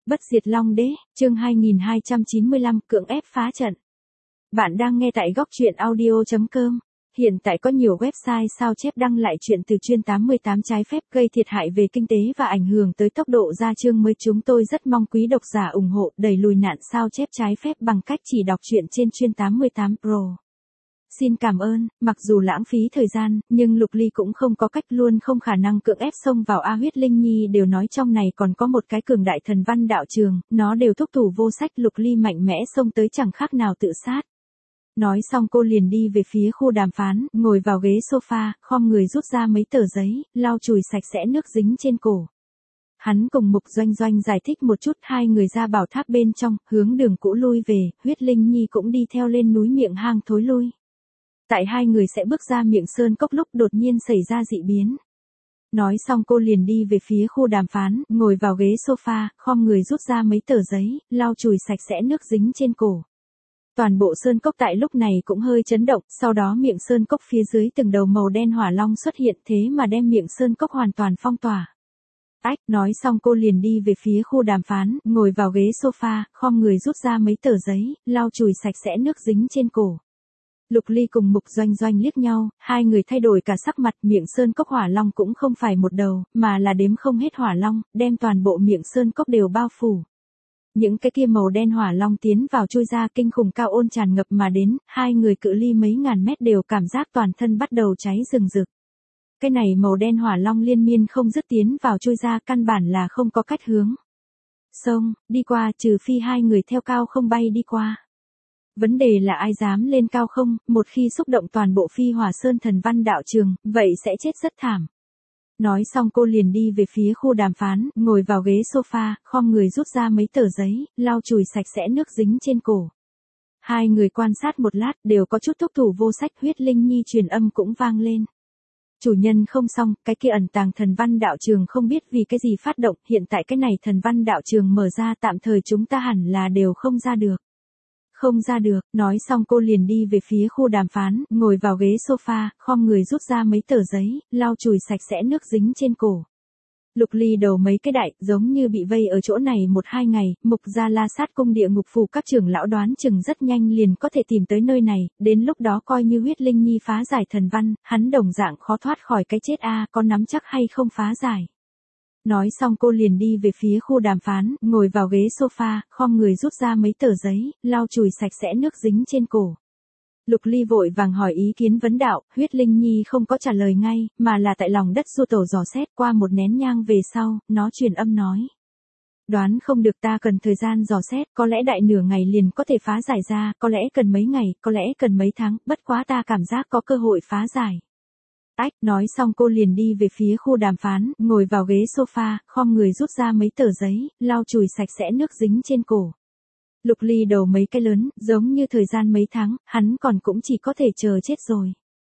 Bất diệt Long Đế, chương 2295, cưỡng ép phá trận. Bạn đang nghe tại góc truyện audio.com. Hiện tại có nhiều website sao chép đăng lại chuyện từ chuyên 88 trái phép gây thiệt hại về kinh tế và ảnh hưởng tới tốc độ ra chương mới. Chúng tôi rất mong quý độc giả ủng hộ đẩy lùi nạn sao chép trái phép bằng cách chỉ đọc truyện trên chuyên 88 Pro. Xin cảm ơn, mặc dù lãng phí thời gian, nhưng Lục Ly cũng không có cách, luôn không khả năng cưỡng ép xông vào. Huyết Linh Nhi đều nói trong này còn có một cái cường đại thần văn đạo trường, nó đều thúc thủ vô sách. Lục Ly mạnh mẽ xông tới chẳng khác nào tự sát. Nói xong cô liền đi về phía khu đàm phán, ngồi vào ghế sofa, khom người rút ra mấy tờ giấy, lau chùi sạch sẽ nước dính trên cổ. Hắn cùng Mục Doanh Doanh giải thích một chút, hai người ra bảo tháp bên trong, hướng đường cũ lui về. Huyết Linh Nhi cũng đi theo lên núi miệng hang thối lui. Tại hai người sẽ bước ra miệng sơn cốc lúc đột nhiên xảy ra dị biến. Nói xong cô liền đi về phía khu đàm phán, ngồi vào ghế sofa, khom người rút ra mấy tờ giấy, lau chùi sạch sẽ nước dính trên cổ. Toàn bộ sơn cốc tại lúc này cũng hơi chấn động, sau đó miệng sơn cốc phía dưới từng đầu màu đen hỏa long xuất hiện, thế mà đem miệng sơn cốc hoàn toàn phong tỏa. Nói xong cô liền đi về phía khu đàm phán, ngồi vào ghế sofa, khom người rút ra mấy tờ giấy, lau chùi sạch sẽ nước dính trên cổ. Lục Ly cùng Mục Doanh Doanh liếc nhau, hai người thay đổi cả sắc mặt. Miệng sơn cốc hỏa long cũng không phải một đầu, mà là đếm không hết hỏa long, đem toàn bộ miệng sơn cốc đều bao phủ. Những cái kia màu đen hỏa long tiến vào chui ra, kinh khủng cao ôn tràn ngập mà đến, hai người cự ly mấy ngàn mét đều cảm giác toàn thân bắt đầu cháy rừng rực. Cái này màu đen hỏa long liên miên không dứt tiến vào chui ra, căn bản là không có cách hướng xông đi qua, trừ phi hai người theo cao không bay đi qua. Vấn đề là ai dám lên cao không, một khi xúc động toàn bộ Phi Hỏa Sơn thần văn đạo trường, vậy sẽ chết rất thảm. Nói xong cô liền đi về phía khu đàm phán, ngồi vào ghế sofa, khom người rút ra mấy tờ giấy, lau chùi sạch sẽ nước dính trên cổ. Hai người quan sát một lát, đều có chút thúc thủ vô sách. Huyết Linh Nhi truyền âm cũng vang lên. Chủ nhân không xong, cái kia ẩn tàng thần văn đạo trường không biết vì cái gì phát động, hiện tại cái này thần văn đạo trường mở ra, tạm thời chúng ta hẳn là đều không ra được. Không ra được, nói xong cô liền đi về phía khu đàm phán, ngồi vào ghế sofa, khom người rút ra mấy tờ giấy, lau chùi sạch sẽ nước dính trên cổ. Lục Ly đầu mấy cái đại, giống như bị vây ở chỗ này 1-2 ngày. Mục Gia La Sát cung địa ngục phù các trưởng lão đoán chừng rất nhanh liền có thể tìm tới nơi này, đến lúc đó coi như Huyết Linh Nhi phá giải thần văn, hắn đồng dạng khó thoát khỏi cái chết. Có nắm chắc hay không phá giải? Nói xong cô liền đi về phía khu đàm phán, ngồi vào ghế sofa, khom người rút ra mấy tờ giấy, lau chùi sạch sẽ nước dính trên cổ. Lục Ly vội vàng hỏi ý kiến vấn đạo. Huyết Linh Nhi không có trả lời ngay, mà là tại lòng đất du tổ dò xét. Qua một nén nhang về sau, nó truyền âm nói. Đoán không được, ta cần thời gian dò xét, có lẽ đại nửa ngày liền có thể phá giải ra, có lẽ cần mấy ngày, có lẽ cần mấy tháng, bất quá ta cảm giác có cơ hội phá giải. Nói xong cô liền đi về phía khu đàm phán, ngồi vào ghế sofa, khom người rút ra mấy tờ giấy, lau chùi sạch sẽ nước dính trên cổ. Lục Ly đầu mấy cái lớn, giống như thời gian mấy tháng, hắn còn cũng chỉ có thể chờ chết rồi.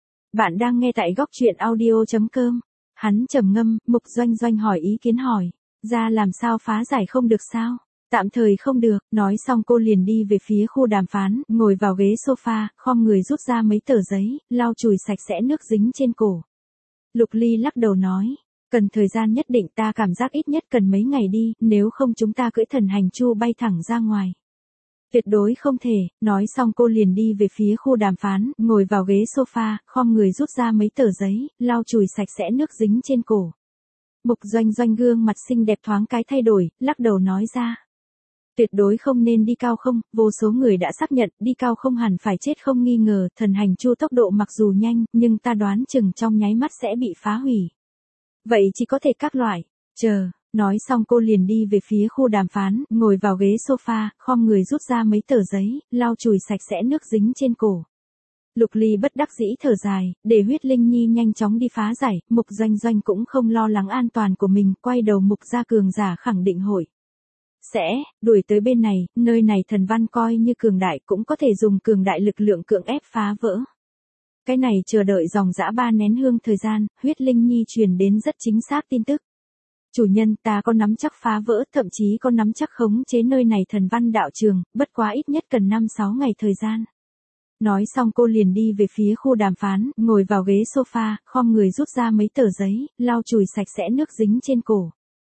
Bạn đang nghe tại góc truyện audio.com. Hắn trầm ngâm. Mục Doanh Doanh hỏi ý kiến hỏi. Ra làm sao phá giải không được sao? Tạm thời không được. Nói xong cô liền đi về phía khu đàm phán, ngồi vào ghế sofa, khom người rút ra mấy tờ giấy, lau chùi sạch sẽ nước dính trên cổ. Lục Ly lắc đầu nói. Cần thời gian nhất định, ta cảm giác ít nhất cần mấy ngày đi, nếu không chúng ta cưỡi thần hành chu bay thẳng ra ngoài. Tuyệt đối không thể. Nói xong cô liền đi về phía khu đàm phán, ngồi vào ghế sofa, khom người rút ra mấy tờ giấy, lau chùi sạch sẽ nước dính trên cổ. Mục Doanh Doanh gương mặt xinh đẹp thoáng cái thay đổi, lắc đầu nói ra. Tuyệt đối không nên đi cao không, vô số người đã xác nhận, đi cao không hẳn phải chết không nghi ngờ. Thần hành chu tốc độ mặc dù nhanh, nhưng ta đoán chừng trong nháy mắt sẽ bị phá hủy. Vậy chỉ có thể các loại, chờ. Nói xong cô liền đi về phía khu đàm phán, ngồi vào ghế sofa, khom người rút ra mấy tờ giấy, lau chùi sạch sẽ nước dính trên cổ. Lục Ly bất đắc dĩ thở dài, để Huyết Linh Nhi nhanh chóng đi phá giải. Mục Doanh Doanh cũng không lo lắng an toàn của mình, quay đầu Mục gia cường giả khẳng định hội sẽ đuổi tới bên này, nơi này thần văn coi như cường đại, cũng có thể dùng cường đại lực lượng cưỡng ép phá vỡ. Cái này chờ đợi dòng dã 3 nén hương thời gian, Huyết Linh Nhi truyền đến rất chính xác tin tức. Chủ nhân, ta có nắm chắc phá vỡ, thậm chí có nắm chắc khống chế nơi này thần văn đạo trường, bất quá ít nhất cần 5-6 ngày thời gian. Nói xong cô liền đi về phía khu đàm phán, ngồi vào ghế sofa, khom người rút ra mấy tờ giấy, lau chùi sạch sẽ nước dính trên cổ.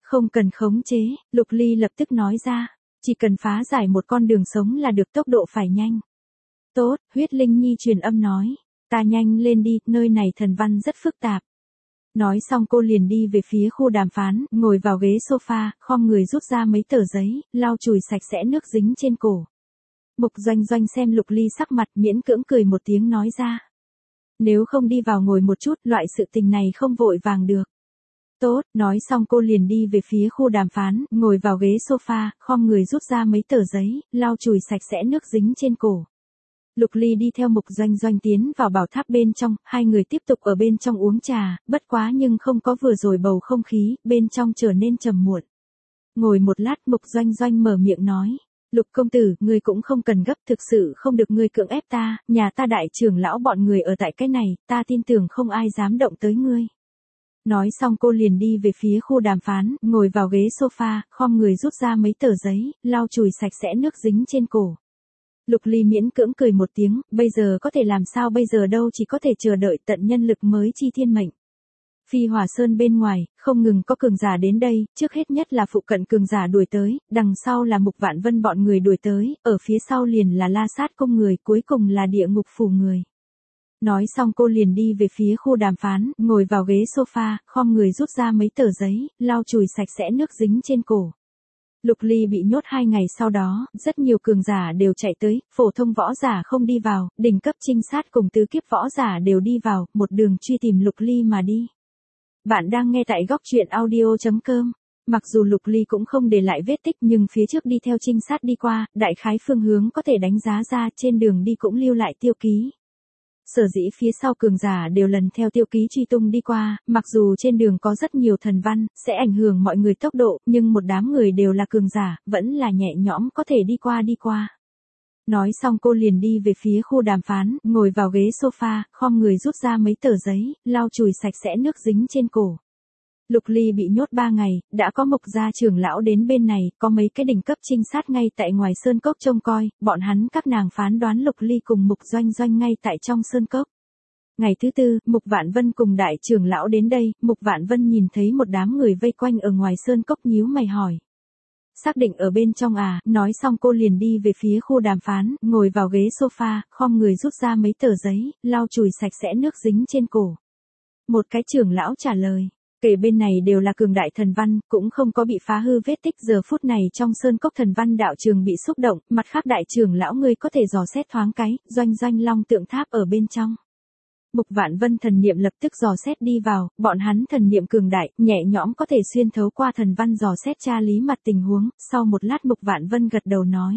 Không cần khống chế, Lục Ly lập tức nói ra. Chỉ cần phá giải một con đường sống là được, tốc độ phải nhanh. Tốt, Huyết Linh Nhi truyền âm nói. Ta nhanh lên đi, nơi này thần văn rất phức tạp. Nói xong cô liền đi về phía khu đàm phán, ngồi vào ghế sofa, khom người rút ra mấy tờ giấy, lau chùi sạch sẽ nước dính trên cổ. Mục Doanh Doanh xem Lục Ly sắc mặt, miễn cưỡng cười một tiếng nói ra. Nếu không đi vào ngồi một chút, loại sự tình này không vội vàng được. Tốt, nói xong cô liền đi về phía khu đàm phán, ngồi vào ghế sofa, khom người rút ra mấy tờ giấy, lau chùi sạch sẽ nước dính trên cổ. Lục Ly đi theo Mục Doanh Doanh tiến vào bảo tháp bên trong, hai người tiếp tục ở bên trong uống trà, bất quá nhưng không có vừa rồi bầu không khí, bên trong trở nên trầm muộn. Ngồi một lát Mục Doanh Doanh mở miệng nói. Lục công tử, ngươi cũng không cần gấp, thực sự không được ngươi cưỡng ép ta, nhà ta đại trưởng lão bọn người ở tại cái này, ta tin tưởng không ai dám động tới ngươi. Nói xong cô liền đi về phía khu đàm phán, ngồi vào ghế sofa, khom người rút ra mấy tờ giấy, lau chùi sạch sẽ nước dính trên cổ. Lục Ly miễn cưỡng cười một tiếng, bây giờ có thể làm sao bây giờ đâu, chỉ có thể chờ đợi tận nhân lực mới chi thiên mệnh. Phi Hỏa Sơn bên ngoài, không ngừng có cường giả đến đây, trước hết nhất là phụ cận cường giả đuổi tới, đằng sau là Mục Vạn Vân bọn người đuổi tới, ở phía sau liền là La Sát Cung người, cuối cùng là Địa Ngục Phủ người. Nói xong cô liền đi về phía khu đàm phán, ngồi vào ghế sofa, khom người rút ra mấy tờ giấy, lau chùi sạch sẽ nước dính trên cổ. Lục Ly bị nhốt 2 ngày sau đó, rất nhiều cường giả đều chạy tới, phổ thông võ giả không đi vào, đỉnh cấp trinh sát cùng tứ kiếp võ giả đều đi vào, một đường truy tìm Lục Ly mà đi. Bạn đang nghe tại góc truyện audio.com. Mặc dù Lục Ly cũng không để lại vết tích nhưng phía trước đi theo trinh sát đi qua, đại khái phương hướng có thể đánh giá ra, trên đường đi cũng lưu lại tiêu ký. Sở dĩ phía sau cường giả đều lần theo tiêu ký truy tung đi qua, mặc dù trên đường có rất nhiều thần văn, sẽ ảnh hưởng mọi người tốc độ, nhưng một đám người đều là cường giả, vẫn là nhẹ nhõm có thể đi qua. Nói xong cô liền đi về phía khu đàm phán, ngồi vào ghế sofa, khom người rút ra mấy tờ giấy, lau chùi sạch sẽ nước dính trên cổ. Lục Ly bị nhốt 3 ngày, đã có Mục gia trưởng lão đến bên này, có mấy cái đỉnh cấp trinh sát ngay tại ngoài sơn cốc trông coi, bọn hắn các nàng phán đoán Lục Ly cùng Mục Doanh Doanh ngay tại trong sơn cốc. Ngày thứ tư, Mục Vạn Vân cùng đại trưởng lão đến đây, Mục Vạn Vân nhìn thấy một đám người vây quanh ở ngoài sơn cốc nhíu mày hỏi. Xác định ở bên trong à, nói xong cô liền đi về phía khu đàm phán, ngồi vào ghế sofa, khom người rút ra mấy tờ giấy, lau chùi sạch sẽ nước dính trên cổ. Một cái trưởng lão trả lời. Kể bên này đều là cường đại thần văn, cũng không có bị phá hư vết tích, giờ phút này trong sơn cốc thần văn đạo trường bị xúc động, mặt khác đại trưởng lão ngươi có thể dò xét thoáng cái, Doanh Doanh long tượng tháp ở bên trong. Mục Vạn Vân thần niệm lập tức dò xét đi vào, bọn hắn thần niệm cường đại, nhẹ nhõm có thể xuyên thấu qua thần văn dò xét tra lý mặt tình huống, sau một lát Mục Vạn Vân gật đầu nói.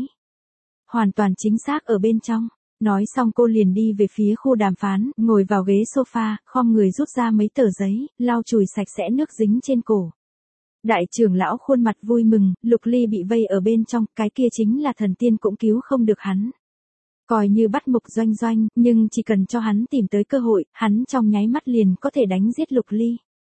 Hoàn toàn chính xác ở bên trong. Nói xong cô liền đi về phía khu đàm phán, ngồi vào ghế sofa, khom người rút ra mấy tờ giấy, lau chùi sạch sẽ nước dính trên cổ. Đại trưởng lão khuôn mặt vui mừng, Lục Ly bị vây ở bên trong, cái kia chính là thần tiên cũng cứu không được hắn. Coi như bắt Mục Doanh Doanh, nhưng chỉ cần cho hắn tìm tới cơ hội, hắn trong nháy mắt liền có thể đánh giết Lục Ly.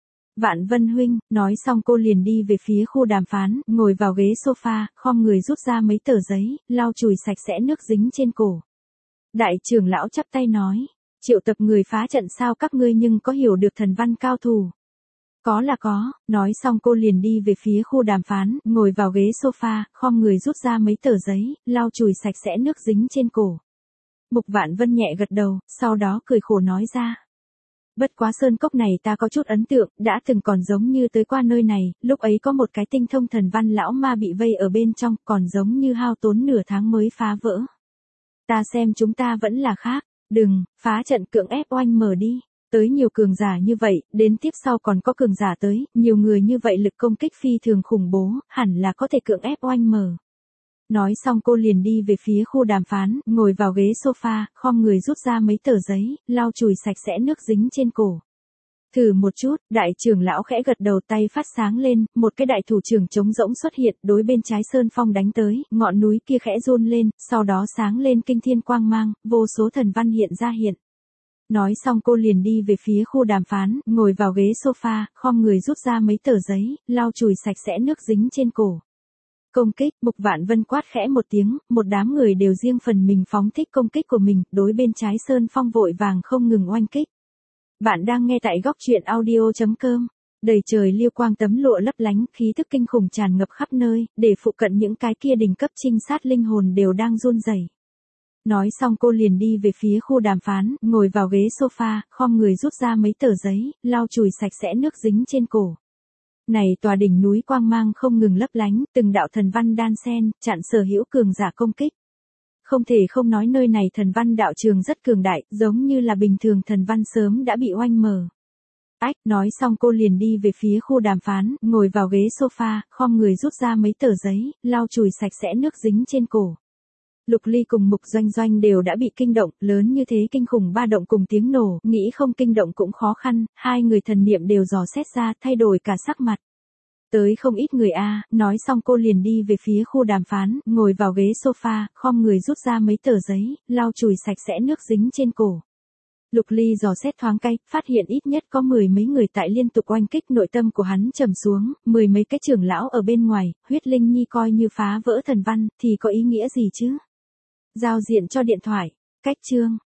Vạn Vân huynh, nói xong cô liền đi về phía khu đàm phán, ngồi vào ghế sofa, khom người rút ra mấy tờ giấy, lau chùi sạch sẽ nước dính trên cổ. Đại trưởng lão chắp tay nói, triệu tập người phá trận sao, các ngươi nhưng có hiểu được thần văn cao thủ. Có là có, nói xong cô liền đi về phía khu đàm phán, ngồi vào ghế sofa, khom người rút ra mấy tờ giấy, lau chùi sạch sẽ nước dính trên cổ. Mục Vạn Vân nhẹ gật đầu, sau đó cười khổ nói ra. Bất quá sơn cốc này ta có chút ấn tượng, đã từng còn giống như tới qua nơi này, lúc ấy có một cái tinh thông thần văn lão ma bị vây ở bên trong, còn giống như hao tốn nửa tháng mới phá vỡ. Ta xem chúng ta vẫn là khác, đừng, phá trận cưỡng ép oanh mở đi, tới nhiều cường giả như vậy, đến tiếp sau còn có cường giả tới, nhiều người như vậy lực công kích phi thường khủng bố, hẳn là có thể cưỡng ép oanh mở. Nói xong cô liền đi về phía khu đàm phán, ngồi vào ghế sofa, khom người rút ra mấy tờ giấy, lau chùi sạch sẽ nước dính trên cổ. Thử một chút, đại trưởng lão khẽ gật đầu, tay phát sáng lên, một cái đại thủ trưởng trống rỗng xuất hiện, đối bên trái sơn phong đánh tới, ngọn núi kia khẽ run lên, sau đó sáng lên kinh thiên quang mang, vô số thần văn hiện ra hiện. Nói xong cô liền đi về phía khu đàm phán, ngồi vào ghế sofa, khom người rút ra mấy tờ giấy, lau chùi sạch sẽ nước dính trên cổ. Công kích, Mục Vạn Vân quát khẽ một tiếng, một đám người đều riêng phần mình phóng thích công kích của mình, đối bên trái sơn phong vội vàng không ngừng oanh kích. Bạn đang nghe tại góc truyện audio.com. Đầy trời liêu quang tấm lụa lấp lánh, khí thức kinh khủng tràn ngập khắp nơi, để phụ cận những cái kia đỉnh cấp trinh sát linh hồn đều đang run rẩy. Nói xong cô liền đi về phía khu đàm phán, ngồi vào ghế sofa, khom người rút ra mấy tờ giấy, lau chùi sạch sẽ nước dính trên cổ. Này tòa đỉnh núi quang mang không ngừng lấp lánh, từng đạo thần văn đan xen, chặn sở hữu cường giả công kích. Không thể không nói nơi này thần văn đạo trường rất cường đại, giống như là bình thường thần văn sớm đã bị oanh mờ. Ách, nói xong cô liền đi về phía khu đàm phán, ngồi vào ghế sofa, khom người rút ra mấy tờ giấy, lau chùi sạch sẽ nước dính trên cổ. Lục Ly cùng Mục Doanh Doanh đều đã bị kinh động, lớn như thế kinh khủng ba động cùng tiếng nổ, nghĩ không kinh động cũng khó khăn, hai người thần niệm đều dò xét ra, thay đổi cả sắc mặt. Tới không ít người a, nói xong cô liền đi về phía khu đàm phán, ngồi vào ghế sofa, khom người rút ra mấy tờ giấy, lau chùi sạch sẽ nước dính trên cổ. Lục Ly dò xét thoáng cái, phát hiện ít nhất có 10 mấy người tại liên tục oanh kích, nội tâm của hắn trầm xuống, 10 mấy cái trưởng lão ở bên ngoài, huyết linh nhi coi như phá vỡ thần văn, thì có ý nghĩa gì chứ? Giao diện cho điện thoại, cách chương.